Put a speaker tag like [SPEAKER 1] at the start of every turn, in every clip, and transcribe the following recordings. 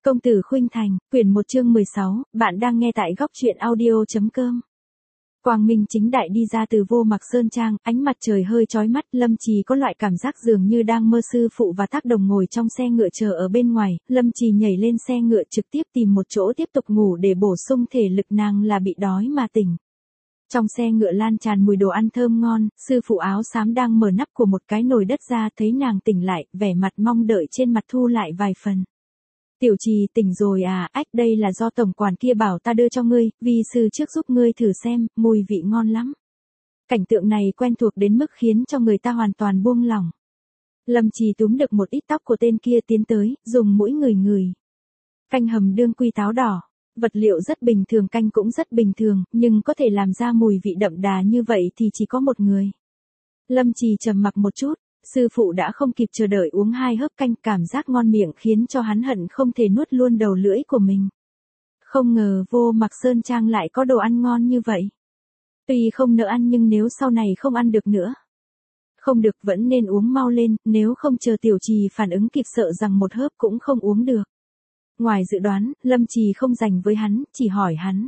[SPEAKER 1] Công tử Khuynh Thành, quyển 1 chương 16, bạn đang nghe tại góc truyện audio.com. Quang minh chính đại đi ra từ Vô Mặc Sơn Trang, ánh mặt trời hơi chói mắt, Lâm Trì có loại cảm giác dường như đang mơ. Sư phụ và Tác Đồng ngồi trong xe ngựa chờ ở bên ngoài, Lâm Trì nhảy lên xe ngựa trực tiếp tìm một chỗ tiếp tục ngủ để bổ sung thể lực, nàng là bị đói mà tỉnh. Trong xe ngựa lan tràn mùi đồ ăn thơm ngon, sư phụ áo xám đang mở nắp của một cái nồi đất ra, thấy nàng tỉnh lại, vẻ mặt mong đợi trên mặt thu lại vài phần. Tiểu Trì tỉnh rồi à, ách, đây là do tổng quản kia bảo ta đưa cho ngươi, vi sư trước giúp ngươi thử xem, mùi vị ngon lắm. Cảnh tượng này quen thuộc đến mức khiến cho người ta hoàn toàn buông lỏng. Lâm Trì túm được một ít tóc của tên kia tiến tới, dùng mũi ngửi. Canh hầm đương quy táo đỏ, vật liệu rất bình thường, canh cũng rất bình thường, nhưng có thể làm ra mùi vị đậm đà như vậy thì chỉ có một người. Lâm Trì trầm mặc một chút. Sư phụ đã không kịp chờ đợi uống 2 hớp canh, cảm giác ngon miệng khiến cho hắn hận không thể nuốt luôn đầu lưỡi của mình. Không ngờ Vô Mặc Sơn Trang lại có đồ ăn ngon như vậy. Tuy không nỡ ăn nhưng nếu sau này không ăn được nữa. Không được, vẫn nên uống mau lên, nếu không chờ Tiểu Trì phản ứng kịp sợ rằng một hớp cũng không uống được. Ngoài dự đoán, Lâm Trì không dành với hắn, chỉ hỏi hắn.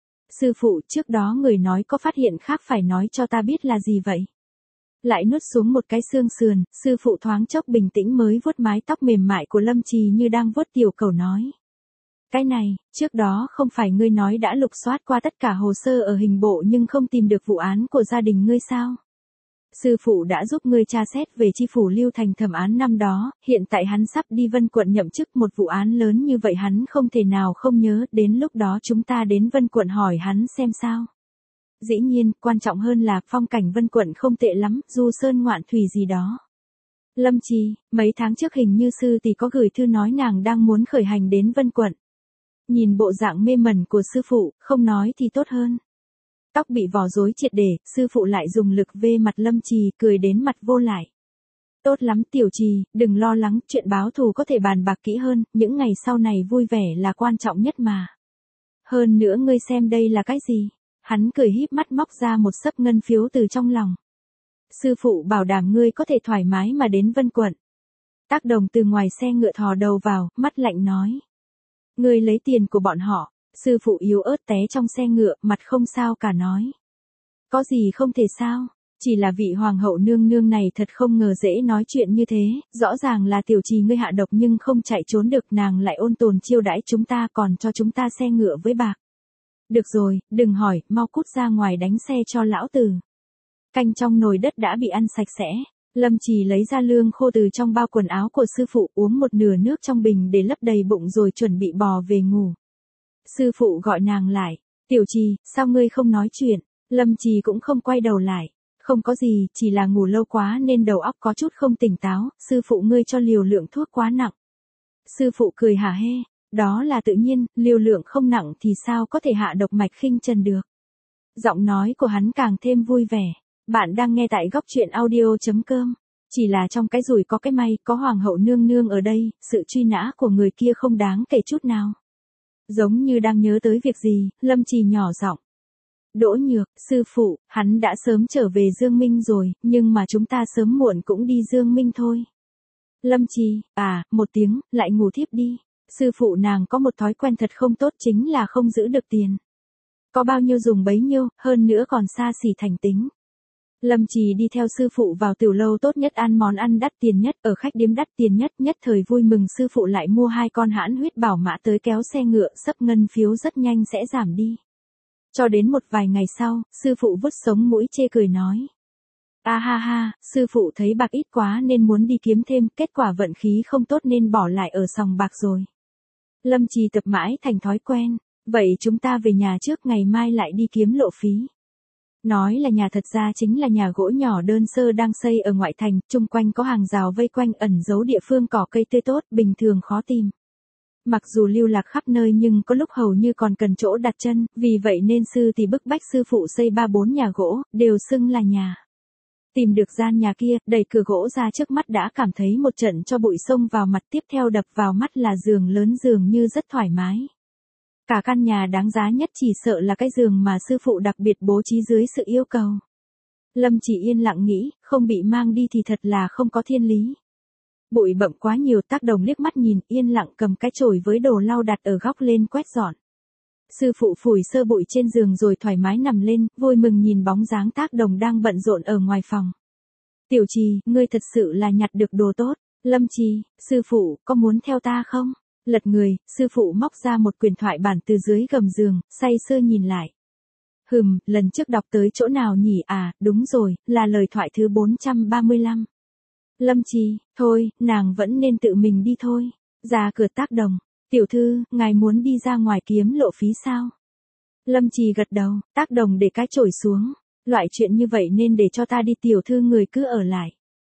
[SPEAKER 1] Sư phụ, trước đó người nói có phát hiện khác phải nói cho ta biết là gì vậy? Lại nuốt xuống một cái xương sườn, sư phụ thoáng chốc bình tĩnh mới vuốt mái tóc mềm mại của Lâm Trì như đang vuốt tiểu cẩu nói. Cái này, trước đó không phải ngươi nói đã lục soát qua tất cả hồ sơ ở hình bộ nhưng không tìm được vụ án của gia đình ngươi sao? Sư phụ đã giúp ngươi tra xét về chi phủ Lưu Thành thẩm án năm đó, hiện tại hắn sắp đi Vân Quận nhậm chức, một vụ án lớn như vậy hắn không thể nào không nhớ, đến lúc đó chúng ta đến Vân Quận hỏi hắn xem sao. Dĩ nhiên, quan trọng hơn là phong cảnh Vân Quận không tệ lắm, du sơn ngoạn thủy gì đó. Lâm Trì, mấy tháng trước hình như sư tỷ có gửi thư nói nàng đang muốn khởi hành đến Vân Quận. Nhìn bộ dạng mê mẩn của sư phụ, không nói thì tốt hơn. Tóc bị vò rối triệt để, sư phụ lại dùng lực vê mặt Lâm Trì, cười đến mặt vô lại. Tốt lắm Tiểu Trì, đừng lo lắng, chuyện báo thù có thể bàn bạc kỹ hơn, những ngày sau này vui vẻ là quan trọng nhất mà. Hơn nữa ngươi xem đây là cái gì? Hắn cười híp mắt móc ra một xấp ngân phiếu từ trong lòng. Sư phụ bảo đảm ngươi có thể thoải mái mà đến Vân Quận. Tác Đồng từ ngoài xe ngựa thò đầu vào, mắt lạnh nói. Ngươi lấy tiền của bọn họ. Sư phụ yếu ớt té trong xe ngựa, mặt không sao cả nói. Có gì không thể sao, chỉ là vị hoàng hậu nương nương này thật không ngờ dễ nói chuyện như thế, rõ ràng là Tiểu Trì ngươi hạ độc nhưng không chạy trốn được, nàng lại ôn tồn chiêu đãi chúng ta, còn cho chúng ta xe ngựa với bạc. Được rồi, đừng hỏi, mau cút ra ngoài đánh xe cho lão tử. Canh trong nồi đất đã bị ăn sạch sẽ. Lâm Trì lấy ra lương khô từ trong bao quần áo của sư phụ, uống một nửa nước trong bình để lấp đầy bụng rồi chuẩn bị bò về ngủ. Sư phụ gọi nàng lại. Tiểu Trì, sao ngươi không nói chuyện? Lâm Trì cũng không quay đầu lại. Không có gì, chỉ là ngủ lâu quá nên đầu óc có chút không tỉnh táo, sư phụ ngươi cho liều lượng thuốc quá nặng. Sư phụ cười hả hê. Đó là tự nhiên, liều lượng không nặng thì sao có thể hạ độc mạch khinh trần được. Giọng nói của hắn càng thêm vui vẻ. Bạn đang nghe tại góc truyện audio.com. Chỉ là trong cái rủi có cái may, có hoàng hậu nương nương ở đây, sự truy nã của người kia không đáng kể chút nào. Giống như đang nhớ tới việc gì, Lâm Trì nhỏ giọng. Đỗ Nhược, sư phụ, hắn đã sớm trở về Dương Minh rồi, nhưng mà chúng ta sớm muộn cũng đi Dương Minh thôi. Lâm Trì, một tiếng, lại ngủ thiếp đi. Sư phụ nàng có một thói quen thật không tốt, chính là không giữ được tiền. Có bao nhiêu dùng bấy nhiêu, hơn nữa còn xa xỉ thành tính. Lâm Trì đi theo sư phụ vào tiểu lâu tốt nhất, ăn món ăn đắt tiền nhất, ở khách điếm đắt tiền nhất, nhất thời vui mừng sư phụ lại mua 2 con hãn huyết bảo mã tới kéo xe ngựa, xấp ngân phiếu rất nhanh sẽ giảm đi. Cho đến một vài ngày sau, sư phụ vứt sống mũi chê cười nói. Ha ha, sư phụ thấy bạc ít quá nên muốn đi kiếm thêm, kết quả vận khí không tốt nên bỏ lại ở sòng bạc rồi. Lâm Trì tập mãi thành thói quen, vậy chúng ta về nhà trước, ngày mai lại đi kiếm lộ phí. Nói là nhà thật ra chính là nhà gỗ nhỏ đơn sơ đang xây ở ngoại thành, chung quanh có hàng rào vây quanh, ẩn giấu địa phương cỏ cây tươi tốt, bình thường khó tìm. Mặc dù lưu lạc khắp nơi nhưng có lúc hầu như còn cần chỗ đặt chân, vì vậy nên sư thì bức bách sư phụ xây 3-4 nhà gỗ, đều xưng là nhà. Tìm được gian nhà kia, đẩy cửa gỗ ra trước mắt đã cảm thấy một trận cho bụi xông vào mặt, tiếp theo đập vào mắt là giường lớn, dường như rất thoải mái. Cả căn nhà đáng giá nhất chỉ sợ là cái giường mà sư phụ đặc biệt bố trí dưới sự yêu cầu. Lâm Chỉ yên lặng nghĩ, không bị mang đi thì thật là không có thiên lý. Bụi bặm quá nhiều, Tác Đồng liếc mắt nhìn, yên lặng cầm cái chổi với đồ lau đặt ở góc lên quét dọn. Sư phụ phủi sơ bụi trên giường rồi thoải mái nằm lên, vui mừng nhìn bóng dáng Tác Đồng đang bận rộn ở ngoài phòng. Tiểu Trì, ngươi thật sự là nhặt được đồ tốt. Lâm Trì, sư phụ, có muốn theo ta không? Lật người, sư phụ móc ra một quyển thoại bản từ dưới gầm giường, say sưa nhìn lại. Lần trước đọc tới chỗ nào nhỉ? À, đúng rồi, là lời thoại thứ 435. Lâm Trì, thôi, nàng vẫn nên tự mình đi thôi. Ra cửa Tác Đồng, tiểu thư, ngài muốn đi ra ngoài kiếm lộ phí sao? Lâm Trì gật đầu, Tác Đồng để cái chổi xuống. Loại chuyện như vậy nên để cho ta đi, tiểu thư người cứ ở lại.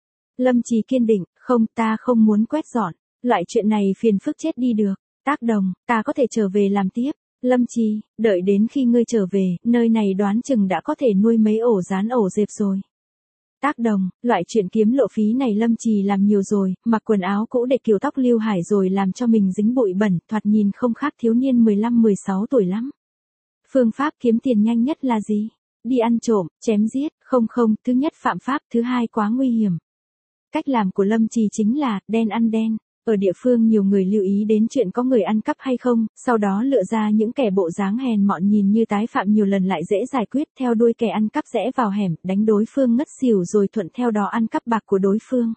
[SPEAKER 1] Lâm Trì kiên định, không, ta không muốn quét dọn. Loại chuyện này phiền phức chết đi được. Tác Đồng, ta có thể trở về làm tiếp. Lâm Trì, đợi đến khi ngươi trở về, nơi này đoán chừng đã có thể nuôi mấy ổ rán ổ dẹp rồi. Tác Đồng, loại chuyện kiếm lộ phí này Lâm Trì làm nhiều rồi, mặc quần áo cũ để kiểu tóc Lưu Hải rồi làm cho mình dính bụi bẩn, thoạt nhìn không khác thiếu niên 15-16 tuổi lắm. Phương pháp kiếm tiền nhanh nhất là gì? Đi ăn trộm, chém giết, không, thứ nhất phạm pháp, thứ hai quá nguy hiểm. Cách làm của Lâm Trì chính là, đen ăn đen. Ở địa phương nhiều người lưu ý đến chuyện có người ăn cắp hay không, sau đó lựa ra những kẻ bộ dáng hèn mọn nhìn như tái phạm nhiều lần lại dễ giải quyết, theo đuôi kẻ ăn cắp rẽ vào hẻm, đánh đối phương ngất xỉu rồi thuận theo đó ăn cắp bạc của đối phương.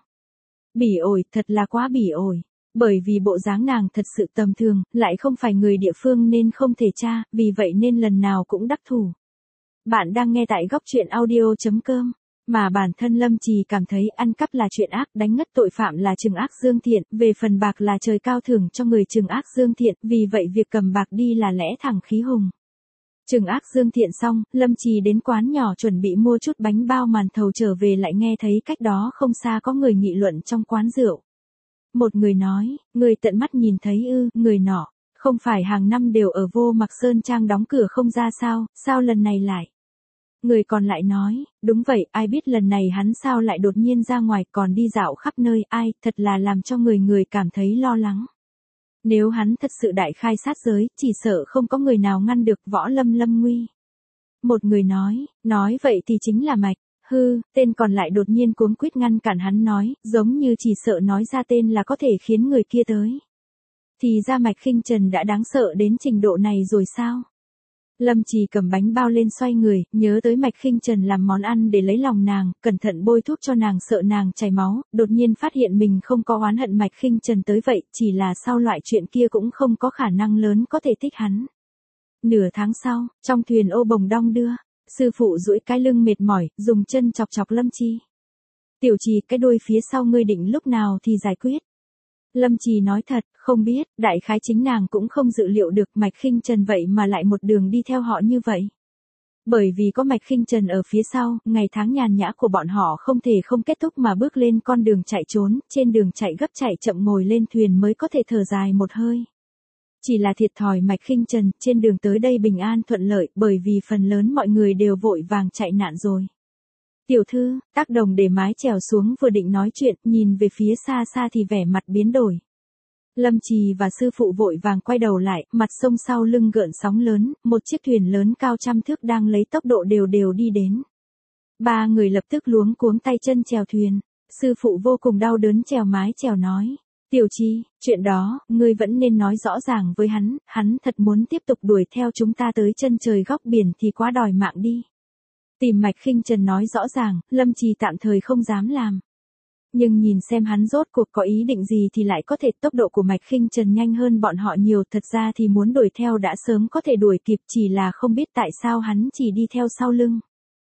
[SPEAKER 1] Bỉ ổi, thật là quá bỉ ổi. Bởi vì bộ dáng nàng thật sự tầm thường, lại không phải người địa phương nên không thể tra, vì vậy nên lần nào cũng đắc thủ. Bạn đang nghe tại góc truyện audio.com. Mà bản thân Lâm Trì cảm thấy ăn cắp là chuyện ác, đánh ngất tội phạm là trừng ác dương thiện, về phần bạc là trời cao thưởng cho người trừng ác dương thiện, vì vậy việc cầm bạc đi là lẽ thẳng khí hùng. Trừng ác dương thiện xong, Lâm Trì đến quán nhỏ chuẩn bị mua chút bánh bao màn thầu trở về lại nghe thấy cách đó không xa có người nghị luận trong quán rượu. Một người nói, người tận mắt nhìn thấy ư, người nọ, không phải hàng năm đều ở Vô Mặc Sơn Trang đóng cửa không ra sao lần này lại? Người còn lại nói, đúng vậy, ai biết lần này hắn sao lại đột nhiên ra ngoài còn đi dạo khắp nơi, ai, thật là làm cho người cảm thấy lo lắng. Nếu hắn thật sự đại khai sát giới, chỉ sợ không có người nào ngăn được Võ Lâm nguy. Một người nói vậy thì chính là Mạch, tên còn lại đột nhiên cuống quýt ngăn cản hắn nói, giống như chỉ sợ nói ra tên là có thể khiến người kia tới. Thì ra Mạch Khinh Trần đã đáng sợ đến trình độ này rồi sao? Lâm Trì cầm bánh bao lên xoay người, nhớ tới Mạch Khinh Trần làm món ăn để lấy lòng nàng, cẩn thận bôi thuốc cho nàng sợ nàng chảy máu, đột nhiên phát hiện mình không có oán hận Mạch Khinh Trần tới vậy, chỉ là sau loại chuyện kia cũng không có khả năng lớn có thể thích hắn. Nửa tháng sau, trong thuyền ô bồng đong đưa, sư phụ duỗi cái lưng mệt mỏi, dùng chân chọc chọc Lâm Trì. Tiểu Trì, cái đuôi phía sau ngươi định lúc nào thì giải quyết? Lâm Trì nói thật, không biết, đại khái chính nàng cũng không dự liệu được Mạch Khinh Trần vậy mà lại một đường đi theo họ như vậy. Bởi vì có Mạch Khinh Trần ở phía sau, ngày tháng nhàn nhã của bọn họ không thể không kết thúc mà bước lên con đường chạy trốn, trên đường chạy gấp chạy chậm ngồi lên thuyền mới có thể thở dài một hơi. Chỉ là thiệt thòi Mạch Khinh Trần, trên đường tới đây bình an thuận lợi, bởi vì phần lớn mọi người đều vội vàng chạy nạn rồi. Tiểu thư, Tác Đồng để mái chèo xuống vừa định nói chuyện, nhìn về phía xa xa thì vẻ mặt biến đổi. Lâm Trì và sư phụ vội vàng quay đầu lại, mặt sông sau lưng gợn sóng lớn, một chiếc thuyền lớn cao trăm thước đang lấy tốc độ đều đi đến. Ba người lập tức luống cuống tay chân chèo thuyền, sư phụ vô cùng đau đớn chèo mái chèo nói. Tiểu Trì, chuyện đó, ngươi vẫn nên nói rõ ràng với hắn thật muốn tiếp tục đuổi theo chúng ta tới chân trời góc biển thì quá đòi mạng đi. Tìm Mạch Khinh Trần nói rõ ràng, Lâm Trì tạm thời không dám làm. Nhưng nhìn xem hắn rốt cuộc có ý định gì thì lại có thể tốc độ của Mạch Khinh Trần nhanh hơn bọn họ nhiều, thật ra thì muốn đuổi theo đã sớm có thể đuổi kịp, chỉ là không biết tại sao hắn chỉ đi theo sau lưng.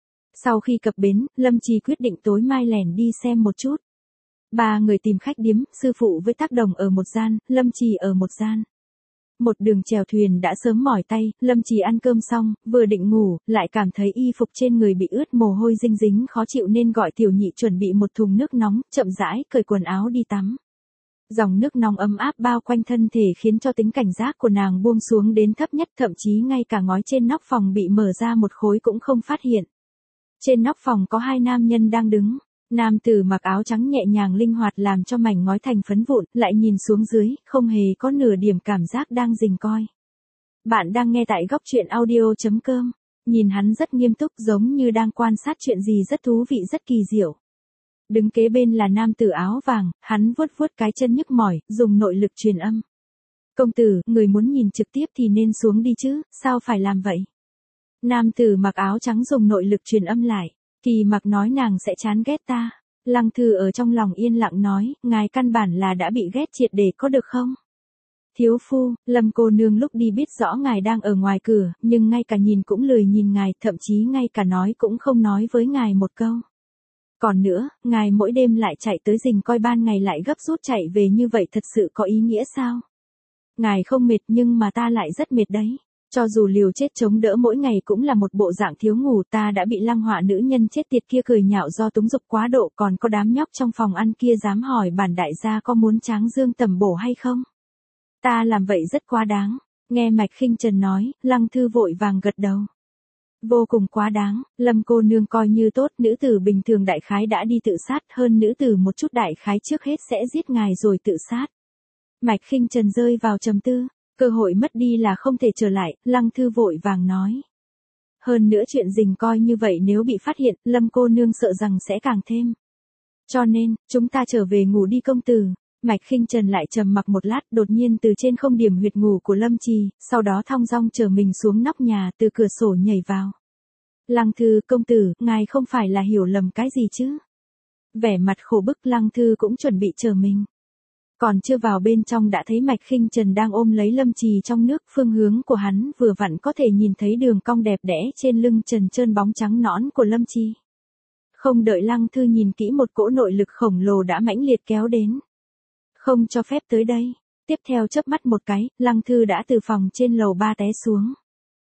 [SPEAKER 1] Sau khi cập bến, Lâm Trì quyết định tối mai lẻn đi xem một chút. Ba người tìm khách điếm, sư phụ với Tác Đồng ở một gian, Lâm Trì ở một gian. Một đường chèo thuyền đã sớm mỏi tay, Lâm Trì ăn cơm xong, vừa định ngủ, lại cảm thấy y phục trên người bị ướt mồ hôi dinh dính khó chịu nên gọi Tiểu Nhị chuẩn bị một thùng nước nóng, chậm rãi cởi quần áo đi tắm. Dòng nước nóng ấm áp bao quanh thân thể khiến cho tính cảnh giác của nàng buông xuống đến thấp nhất, thậm chí ngay cả ngói trên nóc phòng bị mở ra một khối cũng không phát hiện. Trên nóc phòng có hai nam nhân đang đứng. Nam tử mặc áo trắng nhẹ nhàng linh hoạt làm cho mảnh ngói thành phấn vụn, lại nhìn xuống dưới, không hề có nửa điểm cảm giác đang rình coi. Bạn đang nghe tại góc truyện audio.com. Nhìn hắn rất nghiêm túc giống như đang quan sát chuyện gì rất thú vị rất kỳ diệu. Đứng kế bên là nam tử áo vàng, hắn vuốt vuốt cái chân nhức mỏi, dùng nội lực truyền âm. Công tử, người muốn nhìn trực tiếp thì nên xuống đi chứ, sao phải làm vậy? Nam tử mặc áo trắng dùng nội lực truyền âm lại. Kỳ mặc nói nàng sẽ chán ghét ta. Lăng Thư ở trong lòng yên lặng nói, ngài căn bản là đã bị ghét triệt để có được không? Thiếu phu, Lâm cô nương lúc đi biết rõ ngài đang ở ngoài cửa, nhưng ngay cả nhìn cũng lười nhìn ngài, thậm chí ngay cả nói cũng không nói với ngài một câu. Còn nữa, ngài mỗi đêm lại chạy tới rình coi ban ngày lại gấp rút chạy về như vậy thật sự có ý nghĩa sao? Ngài không mệt nhưng mà ta lại rất mệt đấy. Cho dù liều chết chống đỡ mỗi ngày cũng là một bộ dạng thiếu ngủ, ta đã bị Lăng Họa nữ nhân chết tiệt kia cười nhạo do túng dục quá độ, còn có đám nhóc trong phòng ăn kia dám hỏi bản đại gia có muốn tráng dương tầm bổ hay không? Ta làm vậy rất quá đáng. Nghe Mạch Khinh Trần nói, Lăng Thư vội vàng gật đầu. Vô cùng quá đáng, Lâm cô nương coi như tốt, nữ tử bình thường đại khái đã đi tự sát, hơn nữ tử một chút đại khái trước hết sẽ giết ngài rồi tự sát. Mạch Khinh Trần rơi vào trầm tư, cơ hội mất đi là không thể trở lại, Lăng Thư vội vàng nói. Hơn nữa chuyện rình coi như vậy nếu bị phát hiện, Lâm cô nương sợ rằng sẽ càng thêm. Cho nên, chúng ta trở về ngủ đi công tử. Mạch Khinh Trần lại trầm mặc một lát, đột nhiên từ trên không điểm huyệt ngủ của Lâm Trì, sau đó thong dong trở mình xuống nóc nhà, từ cửa sổ nhảy vào. Lăng Thư, công tử, ngài không phải là hiểu lầm cái gì chứ? Vẻ mặt khổ bức, Lăng Thư cũng chuẩn bị chờ mình. Còn chưa vào bên trong đã thấy Mạch Khinh Trần đang ôm lấy Lâm Trì trong nước, phương hướng của hắn vừa vặn có thể nhìn thấy đường cong đẹp đẽ trên lưng trần trơn bóng trắng nõn của Lâm Trì. Không đợi Lăng Thư nhìn kỹ, một cỗ nội lực khổng lồ đã mãnh liệt kéo đến. Không cho phép tới đây. Tiếp theo chớp mắt một cái, Lăng Thư đã từ phòng trên lầu 3 té xuống.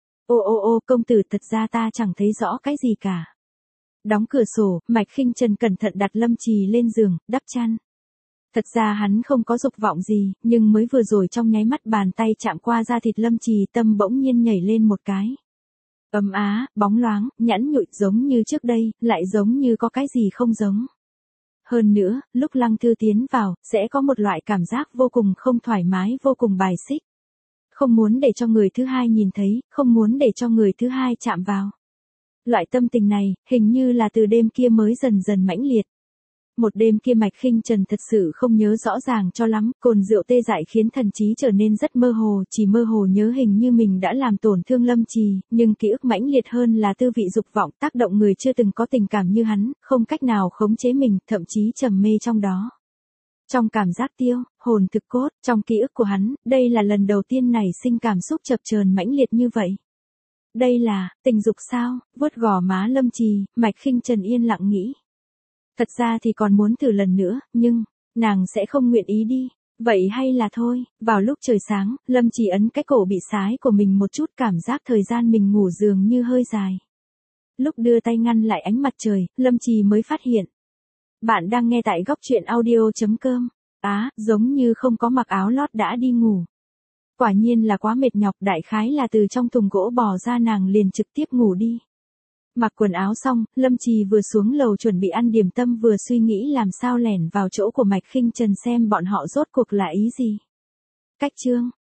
[SPEAKER 1] Ô, công tử, thật ra ta chẳng thấy rõ cái gì cả. Đóng cửa sổ, Mạch Khinh Trần cẩn thận đặt Lâm Trì lên giường, đắp chăn. Thật ra hắn không có dục vọng gì, nhưng mới vừa rồi trong nháy mắt bàn tay chạm qua da thịt Lâm Trì, tâm bỗng nhiên nhảy lên một cái. Ấm á, bóng loáng, nhẵn nhụi, giống như trước đây, lại giống như có cái gì không giống. Hơn nữa, lúc Lăng Thư tiến vào, sẽ có một loại cảm giác vô cùng không thoải mái, vô cùng bài xích. Không muốn để cho người thứ hai nhìn thấy, không muốn để cho người thứ hai chạm vào. Loại tâm tình này, hình như là từ đêm kia mới dần dần mãnh liệt. Một đêm kia Mạch Khinh Trần thật sự không nhớ rõ ràng cho lắm, cồn rượu tê dại khiến thần trí trở nên rất mơ hồ, chỉ mơ hồ nhớ hình như mình đã làm tổn thương Lâm Trì, nhưng ký ức mãnh liệt hơn là tư vị dục vọng tác động người chưa từng có tình cảm như hắn, không cách nào khống chế mình, thậm chí trầm mê trong đó. Trong cảm giác tiêu, hồn thực cốt, trong ký ức của hắn, đây là lần đầu tiên nảy sinh cảm xúc chập chờn mãnh liệt như vậy. Đây là, tình dục sao? Vuốt gò má Lâm Trì, Mạch Khinh Trần yên lặng nghĩ. Thật ra thì còn muốn thử lần nữa, nhưng, nàng sẽ không nguyện ý đi. Vậy hay là thôi, vào lúc trời sáng, Lâm Trì ấn cái cổ bị sái của mình một chút, cảm giác thời gian mình ngủ dường như hơi dài. Lúc đưa tay ngăn lại ánh mặt trời, Lâm Trì mới phát hiện. Bạn đang nghe tại góc truyện audio.com. Giống như không có mặc áo lót đã đi ngủ. Quả nhiên là quá mệt nhọc, đại khái là từ trong thùng gỗ bò ra nàng liền trực tiếp ngủ đi. Mặc quần áo xong, Lâm Trì vừa xuống lầu chuẩn bị ăn điểm tâm vừa suy nghĩ làm sao lẻn vào chỗ của Mạch Khinh Trần xem bọn họ rốt cuộc là ý gì. Cách chương